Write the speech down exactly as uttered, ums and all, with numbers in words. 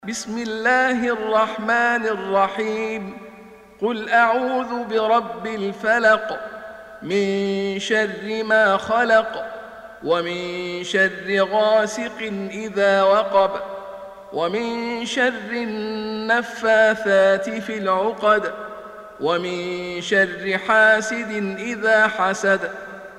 بسم الله الرحمن الرحيم. قل أعوذ برب الفلق، من شر ما خلق، ومن شر غاسق إذا وقب، ومن شر النفاثات في العقد، ومن شر حاسد إذا حسد.